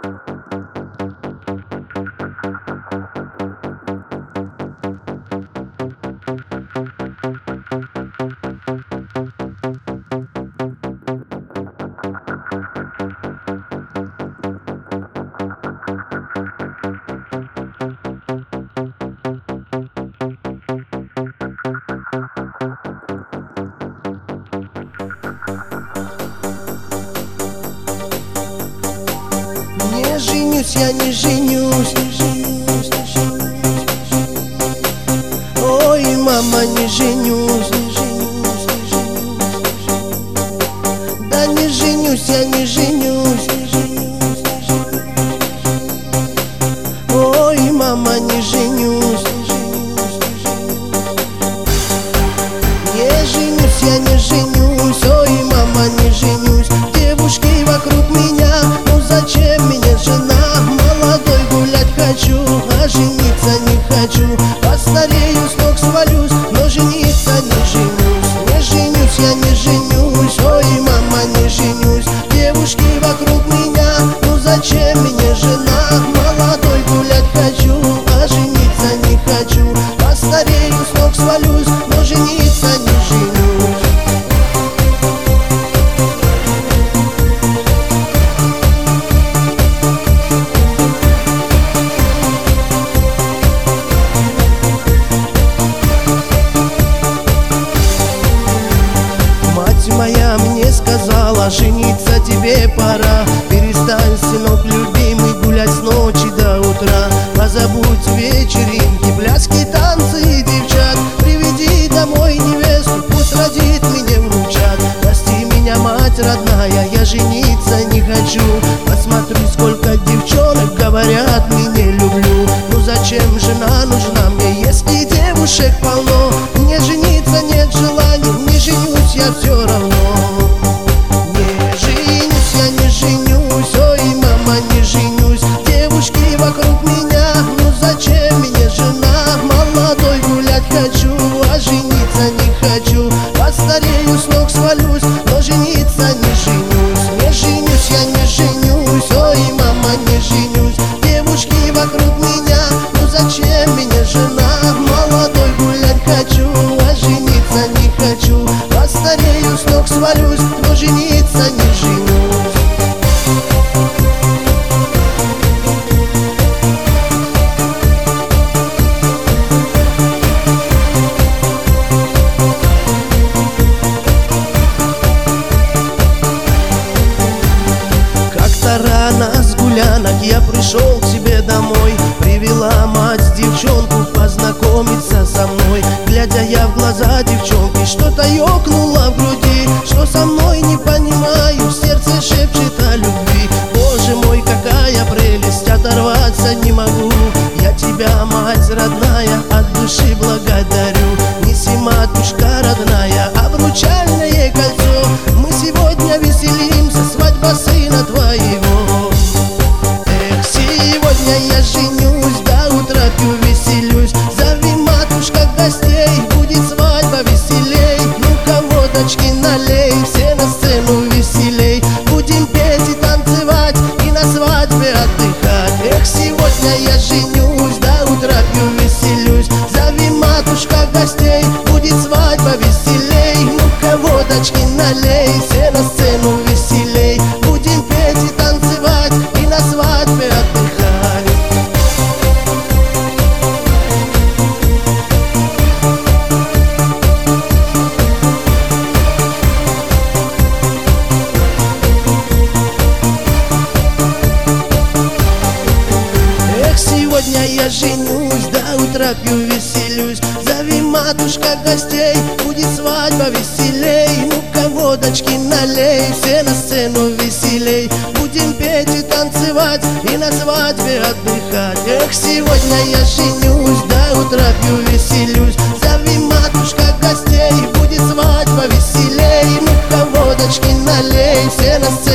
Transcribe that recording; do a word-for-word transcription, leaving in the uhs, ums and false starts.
Не женюсь, я не женюсь. Ой, мама, не женюсь. Да не женюсь, я не женюсь. Ой, мама, не женюсь. Не женюсь, я не женюсь. Ой, мама, не женюсь. Девушки вокруг меня, ну зачем мне жена? Молодой гулять хочу, а жениться не хочу. Постарею, с ног свалюсь, но жениться не женюсь. Не женюсь, я не женюсь. Ой, мама, не женюсь. Девушки вокруг меня, ну зачем мне жена? Молодой гулять хочу, а жениться не хочу. Постарею, с ног свалюсь, но жениться не женюсь. Моя мне сказала, жениться тебе пора. Перестань, сынок любимый, гулять с ночи до утра. Позабудь вечеринки, пляски, танцы и девчат. Приведи домой невесту, пусть родит мне внучат. Прости меня, мать родная, я жениться не хочу. Посмотри, сколько девчонок говорят, меня люблю. Ну зачем жена нужна мне, если девушек полно? Мне жениться нет желания, не женюсь я все равно. Не женюсь, я не женюсь. Ой, мама, не женюсь. Девушки вокруг меня, ну зачем мне жена? Молодой гулять хочу, а жениться не хочу. Постарею, с ног свалюсь, но жениться не женюсь. Не женюсь, я не женюсь. Ой, мама, не женюсь. Девушки вокруг меня, ну зачем мне жена? Молодой гулять хочу, а жениться не хочу. Постарею, с ног свалюсь, но жениться не женюсь. Как-то рано с гулянок я пришел к себе домой. Привела мать девчонку познакомиться со мной. Глядя я в глаза девчонки, что-то ёкнуло в груди. Что со мной, не понимаю, сердце шепчет о любви. Боже мой, какая прелесть, оторваться не могу. Я тебя, мать родная, от души благодарю. Неси, матушка родная, обручальное кольцо. Мы сегодня веселимся, свадьба сына твоего. Эх, сегодня я женюсь, до утра пью, веселюсь. Зови, матушка, гостей, будет свадьба веселей. Ну-ка, водочки налей, все на сцену веселей. Будем петь и танцевать, и на свадьбе отдыхать. Эх, сегодня я женюсь, до утра пью, веселюсь. Зови, матушка, гостей, будет свадьба веселей. Ну-ка, водочки налей, все на сцену веселей. Будем петь и танцевать, и на свадьбе отдыхать. Эх, сегодня я женюсь, до утра пью, веселюсь. Зови, матушка, гостей, будет свадьба веселей. Ну-ка, водочки налей, все на сцену веселей. Будем петь и танцевать, и на свадьбе отдыхать. Эх, сегодня я женюсь, до утра пью, веселюсь. Зови, матушка, гостей, будет свадьба веселей. Ну-ка, водочки налей, все на сцену